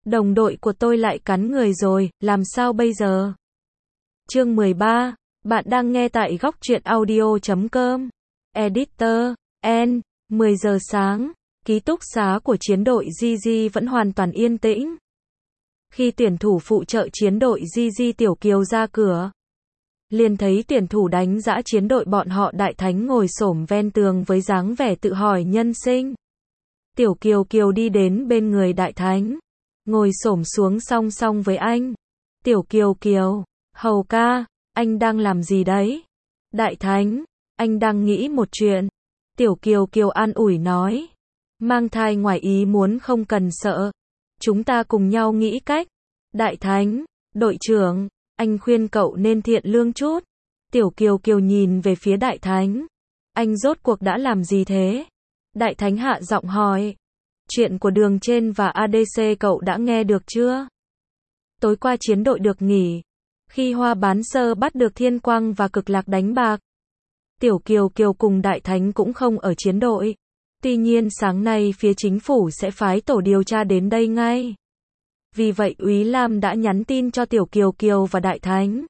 Đồng đội của tôi lại cắn người rồi, làm sao bây giờ? Chương 13, bạn đang nghe tại góc truyện audio.com. Editor, N, 10 giờ sáng, ký túc xá của chiến đội GG vẫn hoàn toàn yên tĩnh. Khi tuyển thủ phụ trợ chiến đội GG Tiểu Kiều ra cửa, liền thấy tuyển thủ đánh dã chiến đội bọn họ Đại Thánh ngồi xổm ven tường với dáng vẻ tự hỏi nhân sinh. Tiểu Kiều Kiều đi đến bên người Đại Thánh, ngồi xổm xuống song song với anh. Tiểu Kiều Kiều, Hầu ca, anh đang làm gì đấy? Đại Thánh, anh đang nghĩ một chuyện. Tiểu Kiều Kiều an ủi nói, mang thai ngoài ý muốn không cần sợ, chúng ta cùng nhau nghĩ cách. Đại Thánh, đội trưởng, anh khuyên cậu nên thiện lương chút. Tiểu Kiều Kiều nhìn về phía Đại Thánh, anh rốt cuộc đã làm gì thế? Đại Thánh hạ giọng hỏi, chuyện của Đường Trên và ADC cậu đã nghe được chưa? Tối qua chiến đội được nghỉ, khi Hoa Bán Sơ bắt được Thiên Quang và Cực Lạc đánh bạc. Tiểu Kiều Kiều cùng Đại Thánh cũng không ở chiến đội. Tuy nhiên sáng nay phía chính phủ sẽ phái tổ điều tra đến đây ngay. Vì vậy Úy Lam đã nhắn tin cho Tiểu Kiều Kiều và Đại Thánh.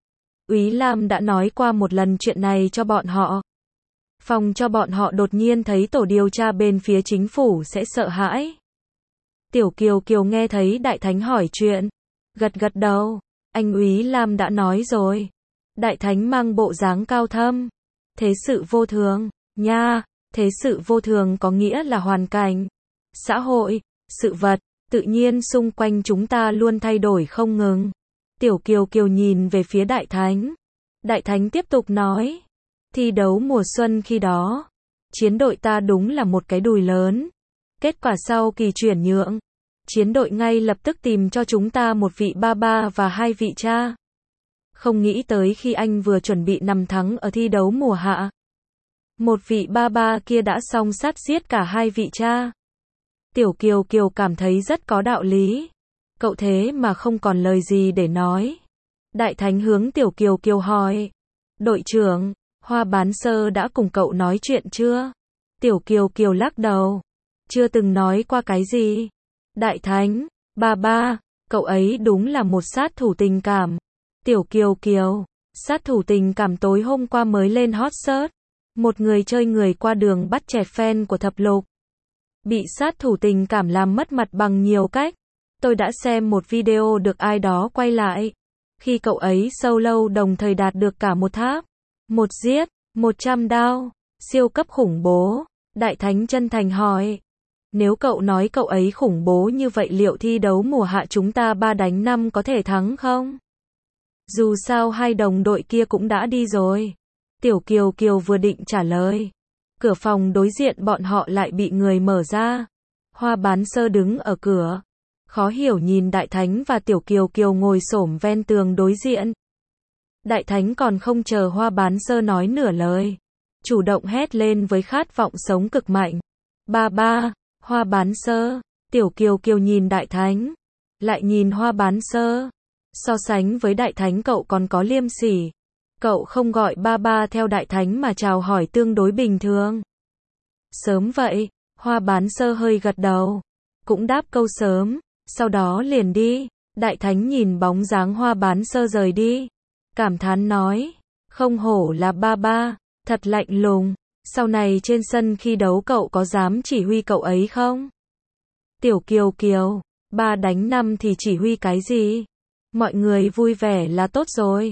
Úy Lam đã nói qua một lần chuyện này cho bọn họ, phòng cho bọn họ đột nhiên thấy tổ điều tra bên phía chính phủ sẽ sợ hãi. Tiểu Kiều Kiều nghe thấy Đại Thánh hỏi chuyện, gật gật đầu, anh Úy Lam đã nói rồi. Đại Thánh mang bộ dáng cao thâm, thế sự vô thường, nha, thế sự vô thường có nghĩa là hoàn cảnh, xã hội, sự vật, tự nhiên xung quanh chúng ta luôn thay đổi không ngừng. Tiểu Kiều Kiều nhìn về phía Đại Thánh. Đại Thánh tiếp tục nói, thi đấu mùa xuân khi đó, chiến đội ta đúng là một cái đùi lớn. Kết quả sau kỳ chuyển nhượng, chiến đội ngay lập tức tìm cho chúng ta một vị ba ba và hai vị cha. Không nghĩ tới khi anh vừa chuẩn bị nằm thắng ở thi đấu mùa hạ, một vị ba ba kia đã song sát giết cả hai vị cha. Tiểu Kiều Kiều cảm thấy rất có đạo lý. Cậu thế mà không còn lời gì để nói. Đại Thánh hướng Tiểu Kiều Kiều hỏi, đội trưởng, Hoa Bán Sơ đã cùng cậu nói chuyện chưa? Tiểu Kiều Kiều lắc đầu, chưa từng nói qua cái gì. Đại Thánh, ba ba, cậu ấy đúng là một sát thủ tình cảm. Tiểu Kiều Kiều, sát thủ tình cảm tối hôm qua mới lên hot search. Một người chơi người qua đường bắt chẹt fan của Thập Lục, bị sát thủ tình cảm làm mất mặt bằng nhiều cách. Tôi đã xem một video được ai đó quay lại, khi cậu ấy solo đồng thời đạt được cả một tháp, một giết, 100 đao, siêu cấp khủng bố. Đại Thánh chân thành hỏi, nếu cậu nói cậu ấy khủng bố như vậy liệu thi đấu mùa hạ chúng ta 3 đánh 5 có thể thắng không? Dù sao hai đồng đội kia cũng đã đi rồi. Tiểu Kiều Kiều vừa định trả lời, cửa phòng đối diện bọn họ lại bị người mở ra. Hoa Bán Sơ đứng ở cửa, khó hiểu nhìn Đại Thánh và Tiểu Kiều Kiều ngồi xổm ven tường đối diện. Đại Thánh còn không chờ Hoa Bán Sơ nói nửa lời, chủ động hét lên với khát vọng sống cực mạnh, ba ba. Hoa Bán Sơ. Tiểu Kiều Kiều nhìn Đại Thánh, lại nhìn Hoa Bán Sơ. So sánh với Đại Thánh cậu còn có liêm sỉ. Cậu không gọi ba ba theo Đại Thánh mà chào hỏi tương đối bình thường. Sớm vậy, Hoa Bán Sơ hơi gật đầu, cũng đáp câu sớm, sau đó liền đi. Đại Thánh nhìn bóng dáng Hoa Bán Sơ rời đi, cảm thán nói, không hổ là ba ba, thật lạnh lùng. Sau này trên sân khi đấu cậu có dám chỉ huy cậu ấy không? Tiểu Kiều Kiều, 3 đánh 5 thì chỉ huy cái gì? Mọi người vui vẻ là tốt rồi.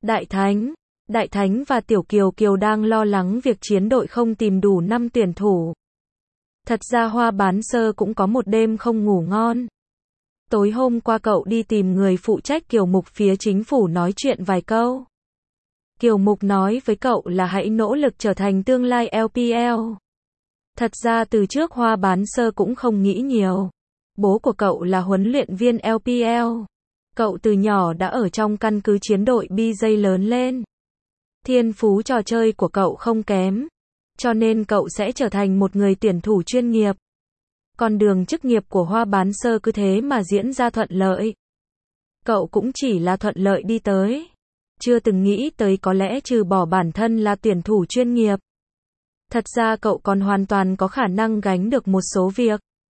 Đại Thánh và Tiểu Kiều Kiều đang lo lắng việc chiến đội không tìm đủ 5 tuyển thủ. Thật ra Hoa Bán Sơ cũng có một đêm không ngủ ngon. Tối hôm qua cậu đi tìm người phụ trách Kiều Mục phía chính phủ nói chuyện vài câu. Kiều Mục nói với cậu là hãy nỗ lực trở thành tương lai LPL. Thật ra từ trước Hoa Bán Sơ cũng không nghĩ nhiều. Bố của cậu là huấn luyện viên LPL. Cậu từ nhỏ đã ở trong căn cứ chiến đội BJ lớn lên. Thiên phú trò chơi của cậu không kém, cho nên cậu sẽ trở thành một người tuyển thủ chuyên nghiệp. Con đường chức nghiệp của Hoa Bán Sơ cứ thế mà diễn ra thuận lợi. Cậu cũng chỉ là thuận lợi đi tới, chưa từng nghĩ tới có lẽ trừ bỏ bản thân là tuyển thủ chuyên nghiệp. Thật ra cậu còn hoàn toàn có khả năng gánh được một số việc.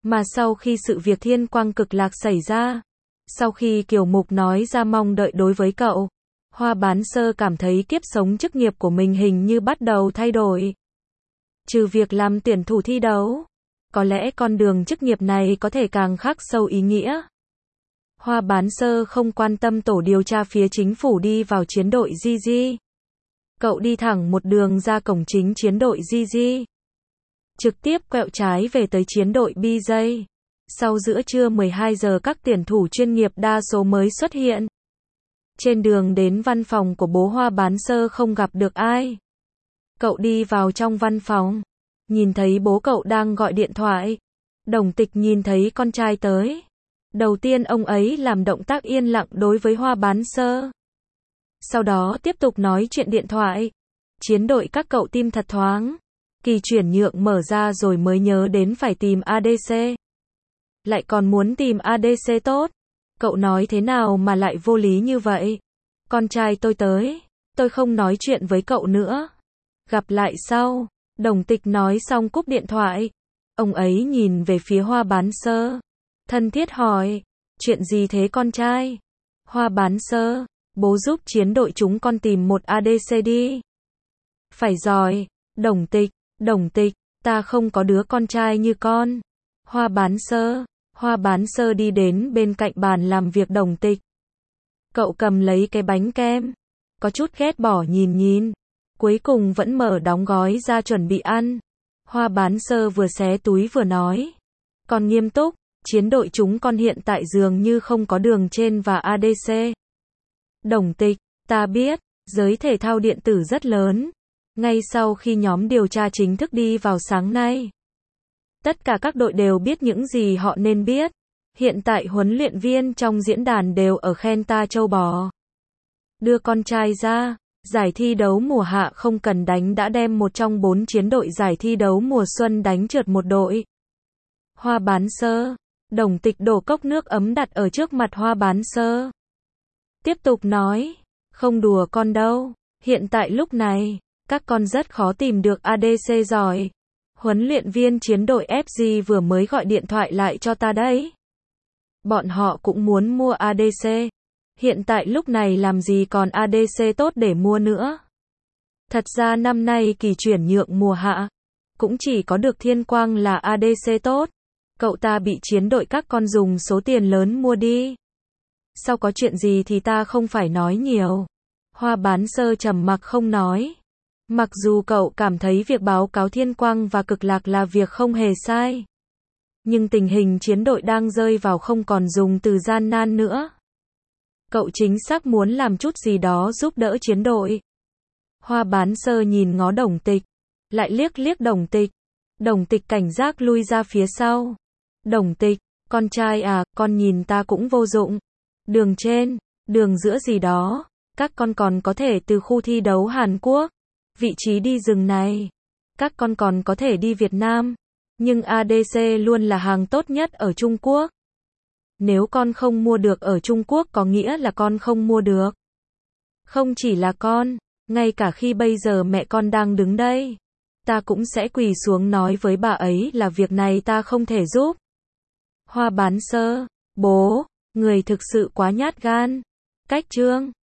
Mà sau khi sự việc Thiên Quang Cực Lạc xảy ra, sau khi Kiều Mục nói ra mong đợi đối với cậu, Hoa Bán Sơ cảm thấy kiếp sống chức nghiệp của mình hình như bắt đầu thay đổi. Trừ việc làm tuyển thủ thi đấu, có lẽ con đường chức nghiệp này có thể càng khắc sâu ý nghĩa. Hoa Bán Sơ không quan tâm tổ điều tra phía chính phủ đi vào chiến đội GG. Cậu đi thẳng một đường ra cổng chính chiến đội GG. Trực tiếp quẹo trái về tới chiến đội BJ. Sau giữa trưa 12 giờ các tuyển thủ chuyên nghiệp đa số mới xuất hiện. Trên đường đến văn phòng của bố Hoa Bán Sơ không gặp được ai. Cậu đi vào trong văn phòng, nhìn thấy bố cậu đang gọi điện thoại. Đồng Tịch nhìn thấy con trai tới. Đầu tiên ông ấy làm động tác yên lặng đối với Hoa Bán Sơ. Sau đó tiếp tục nói chuyện điện thoại. Chiến đội các cậu tim thật thoáng. Kỳ chuyển nhượng mở ra rồi mới nhớ đến phải tìm ADC. Lại còn muốn tìm ADC tốt. Cậu nói thế nào mà lại vô lý như vậy? Con trai tôi tới. Tôi không nói chuyện với cậu nữa. Gặp lại sau. Đồng Tịch nói xong cúp điện thoại. Ông ấy nhìn về phía Hoa Bán Sơ. Thân thiết hỏi. Chuyện gì thế con trai? Hoa Bán Sơ. Bố giúp chiến đội chúng con tìm một ADC đi. Phải rồi. Đồng Tịch, ta không có đứa con trai như con. Hoa Bán Sơ đi đến bên cạnh bàn làm việc Đồng Tịch. Cậu cầm lấy cái bánh kem. Có chút ghét bỏ nhìn. Cuối cùng vẫn mở đóng gói ra chuẩn bị ăn. Hoa Bán Sơ vừa xé túi vừa nói. Con nghiêm túc, chiến đội chúng con hiện tại dường như không có đường trên và ADC. Đồng Tịch, ta biết, giới thể thao điện tử rất lớn. Ngay sau khi nhóm điều tra chính thức đi vào sáng nay, tất cả các đội đều biết những gì họ nên biết. Hiện tại huấn luyện viên trong diễn đàn đều ở khen ta trâu bò. Đưa con trai ra, giải thi đấu mùa hạ không cần đánh đã đem một trong 4 chiến đội giải thi đấu mùa xuân đánh trượt một đội. Hoa Bán Sơ, Đồng Tịch đổ cốc nước ấm đặt ở trước mặt Hoa Bán Sơ. Tiếp tục nói, không đùa con đâu, hiện tại lúc này, các con rất khó tìm được ADC giỏi. Huấn luyện viên chiến đội FG vừa mới gọi điện thoại lại cho ta đấy. Bọn họ cũng muốn mua ADC. Hiện tại lúc này làm gì còn ADC tốt để mua nữa. Thật ra năm nay kỳ chuyển nhượng mùa hạ, cũng chỉ có được Thiên Quang là ADC tốt. Cậu ta bị chiến đội các con dùng số tiền lớn mua đi. Sau có chuyện gì thì ta không phải nói nhiều. Hoa Bán Sơ trầm mặc không nói. Mặc dù cậu cảm thấy việc báo cáo Thiên Quang và Cực Lạc là việc không hề sai. Nhưng tình hình chiến đội đang rơi vào không còn dùng từ gian nan nữa. Cậu chính xác muốn làm chút gì đó giúp đỡ chiến đội. Hoa Bán Sơ nhìn ngó Đồng Tịch. Lại liếc Đồng Tịch. Đồng Tịch cảnh giác lui ra phía sau. Đồng Tịch, con trai à, con nhìn ta cũng vô dụng. Đường trên, đường giữa gì đó. Các con còn có thể từ khu thi đấu Hàn Quốc. Vị trí đi rừng này. Các con còn có thể đi Việt Nam. Nhưng ADC luôn là hàng tốt nhất ở Trung Quốc. Nếu con không mua được ở Trung Quốc có nghĩa là con không mua được. Không chỉ là con, ngay cả khi bây giờ mẹ con đang đứng đây, ta cũng sẽ quỳ xuống nói với bà ấy là việc này ta không thể giúp. Hoa Bán Sơ, bố, người thực sự quá nhát gan. Cách chương